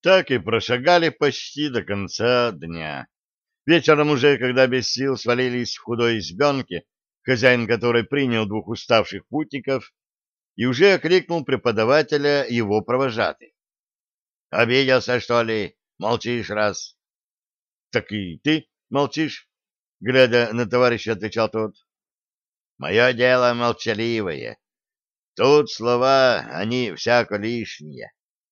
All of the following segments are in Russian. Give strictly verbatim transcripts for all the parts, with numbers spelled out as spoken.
Так и прошагали почти до конца дня. Вечером уже, когда без сил свалились в худой избенке, хозяин которой принял двух уставших путников и уже окликнул преподавателя его провожатый. — Обиделся, что ли? Молчишь раз. — Так и ты молчишь? — глядя на товарища, отвечал тот. — Мое дело молчаливое. Тут слова, они всяко лишние.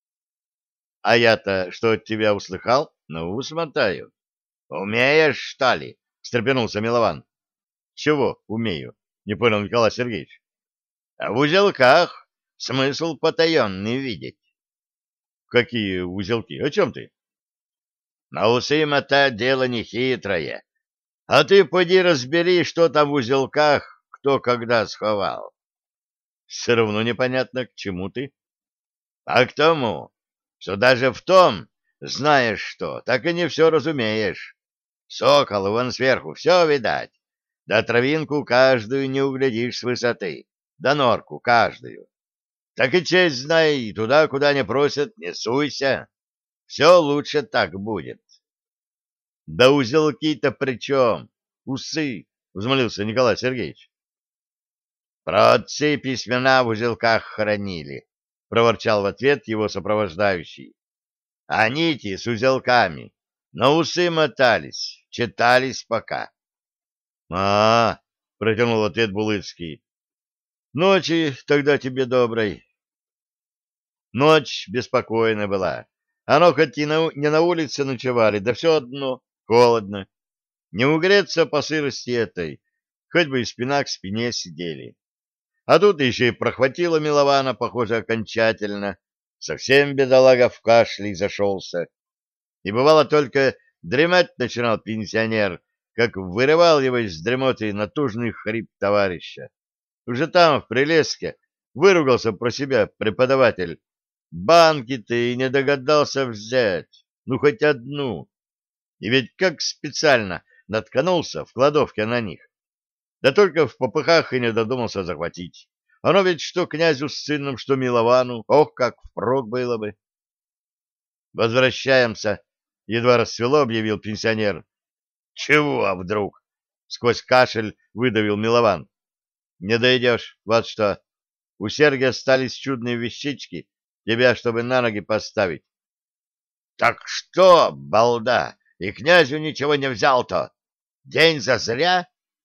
— А я-то что от тебя услыхал? Ну, смотаю. — Умеешь, что ли? — встрепенулся Милован. — Чего умею? — не понял Николай Сергеевич. — А в узелках смысл потаенный видеть. — Какие узелки? О чем ты? — На усы мотать дело нехитрое. А ты поди разбери, что там в узелках, кто когда сховал. — Все равно непонятно, к чему ты. — А к тому, что даже в том, знаешь что, так и не все разумеешь. Сокол вон сверху, все видать. Да травинку каждую не углядишь с высоты, да норку каждую. Так и честь знай, туда, куда не просят, не суйся. Все лучше так будет. — Да узелки-то при чем? Усы, — взмолился Николай Сергеевич. — Про отцы письмена в узелках хранили, — проворчал в ответ его сопровождающий. — А нити с узелками на усы мотались, читались пока. — А, — протянул ответ Булыцкий. — Ночи тогда тебе доброй. Ночь беспокойная была. Оно хоть и на, не на улице ночевали, да все одно холодно. Не угреться по сырости этой, хоть бы и спина к спине сидели. А тут еще и прохватило Милована, похоже, окончательно. Совсем бедолага в кашле и зашелся. И бывало только дремать начинал пенсионер, как вырывал его из дремоты натужный хрип товарища. Уже там, в Прилеске, выругался про себя преподаватель. Банки ты и не догадался взять, ну хоть одну. И ведь как специально наткнулся в кладовке на них. Да только в попыхах и не додумался захватить. Оно ведь что князю с сыном, что Миловану, ох, как впрок было бы. Возвращаемся, едва рассвело, объявил пенсионер. Чего а вдруг? Сквозь кашель выдавил Милован. Не дойдешь, вот что. У Сергия остались чудные вещички, тебя, чтобы на ноги поставить. Так что, балда, и князю ничего не взял-то? День зазря?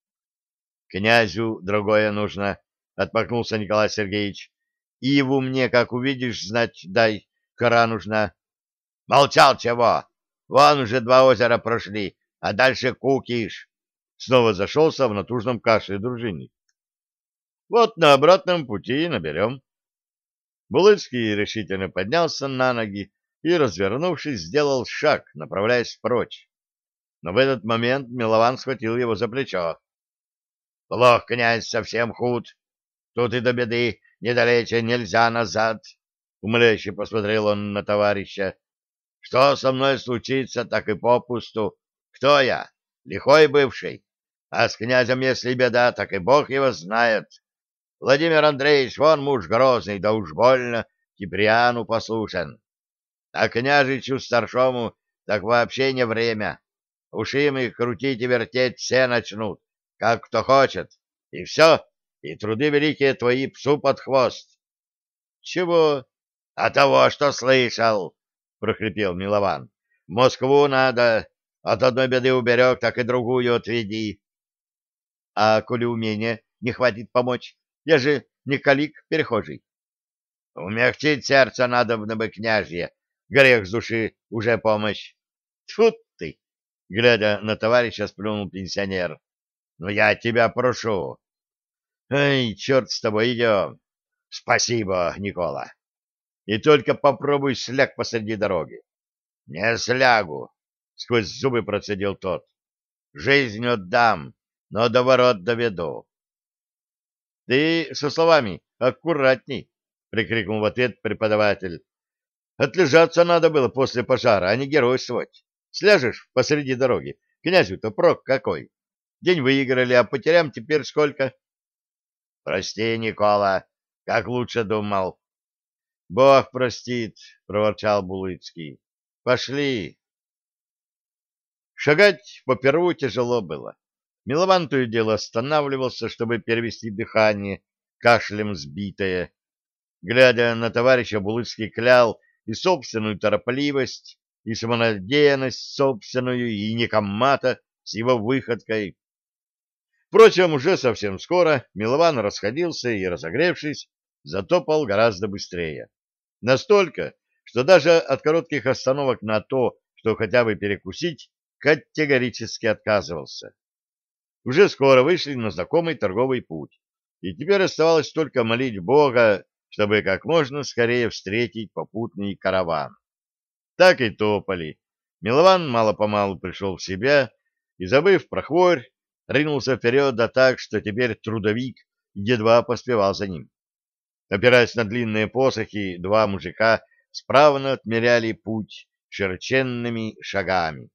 Князю другое нужно, отмахнулся Николай Сергеевич. Иву мне, как увидишь, знать дай, кора нужна. Молчал чего? Вон уже два озера прошли, а дальше кукиш. Снова зашелся в натужном кашле дружинник. Вот на обратном пути наберем. Булыцкий решительно поднялся на ноги и, развернувшись, сделал шаг, направляясь прочь. Но в этот момент Милован схватил его за плечо. — Плох, князь, совсем худ. Тут и до беды недалече нельзя назад. Умоляюще посмотрел он на товарища. — Что со мной случится, так и попусту. Кто я? Лихой бывший. А с князем, если беда, так и бог его знает. Владимир Андреевич, вон муж грозный, да уж больно Киприану послушен. А княжичу старшому так вообще не время. Уж им их крутить и вертеть все начнут, как кто хочет. И все, и труды великие твои псу под хвост. — Чего? — А того, что слышал, — прохрипел Милован. — В Москву надо. От одной беды уберег, так и другую отведи. — А коли умения не хватит помочь? Я же не калик перехожий. — Умягчить сердце надобно бы, княжье. Грех с души уже помощь. — Тьфу ты! — глядя на товарища, сплюнул пенсионер. — Ну, я тебя прошу. — Эй, черт с тобой, идем. — Спасибо, Никола. И только попробуй сляг посреди дороги. — Не слягу, — сквозь зубы процедил тот. — Жизнь отдам, но до ворот доведу. — Ты со словами аккуратней, — прикрикнул в ответ преподаватель. — Отлежаться надо было после пожара, а не геройствовать. Сляжешь посреди дороги. Князю-то прок какой. День выиграли, а потерям теперь сколько? — Прости, Никола, как лучше думал. — Бог простит, — проворчал Булыцкий. Пошли. Шагать по Перу тяжело было. Милован то и дело останавливался, чтобы перевести дыхание, кашлем сбитое. Глядя на товарища, Булыцкий клял и собственную торопливость, и самонадеянность собственную, и Никоммата с его выходкой. Впрочем, уже совсем скоро Милован расходился и, разогревшись, затопал гораздо быстрее. Настолько, что даже от коротких остановок на то, что хотя бы перекусить, категорически отказывался. Уже скоро вышли на знакомый торговый путь, и теперь оставалось только молить Бога, чтобы как можно скорее встретить попутный караван. Так и топали. Милован мало-помалу пришел в себя и, забыв про хворь, ринулся вперед, да так, что теперь трудовик едва поспевал за ним. Опираясь на длинные посохи, два мужика справно отмеряли путь широченными шагами.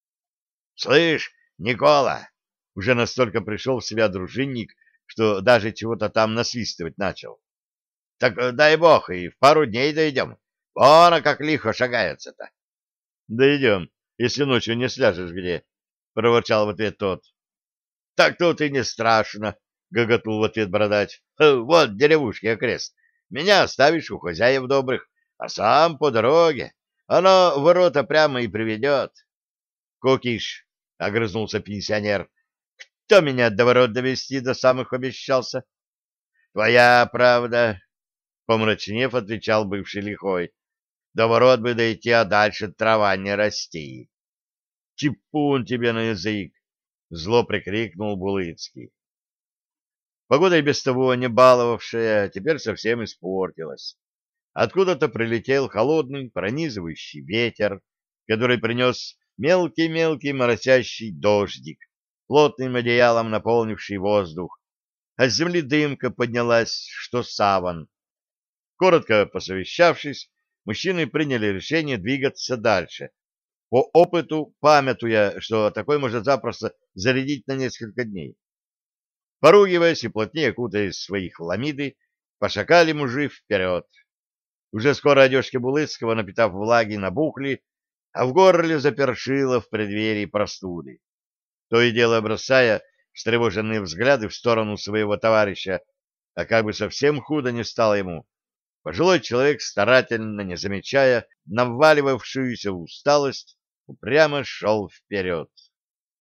— Слышь, Никола! — уже настолько пришел в себя дружинник, что даже чего-то там насвистывать начал. — Так дай бог, и в пару дней дойдем. Вон, а как лихо шагается-то. — Дойдем, если ночью не сляжешь где, — проворчал в ответ тот. — Так тут и не страшно, — гоготнул в ответ бородач. — Вот деревушки окрест. Меня оставишь у хозяев добрых, а сам по дороге. Оно в ворота прямо и приведет. — Кукиш, — огрызнулся пенсионер, — кто меня до ворот довести до самых обещался? — Твоя правда, — помрачнев, отвечал бывший лихой. — До ворот бы дойти, а дальше трава не расти. — Типун тебе на язык! — зло прикрикнул Булыцкий. Погода и без того не баловавшая теперь совсем испортилась. Откуда-то прилетел холодный пронизывающий ветер, который принес мелкий-мелкий моросящий дождик, плотным одеялом наполнивший воздух, а с земли дымка поднялась, что саван. Коротко посовещавшись, мужчины приняли решение двигаться дальше, по опыту памятуя, что такой может запросто зарядить на несколько дней. Поругиваясь и плотнее кутаясь в свои хламиды, пошагали мужи вперед. Уже скоро одежки Булыцкого, напитав влаги, набухли, а в горле запершило в преддверии простуды. То и дело бросая встревоженные взгляды в сторону своего товарища, а как бы совсем худо не стало ему, пожилой человек, старательно не замечая наваливавшуюся усталость, упрямо шел вперед.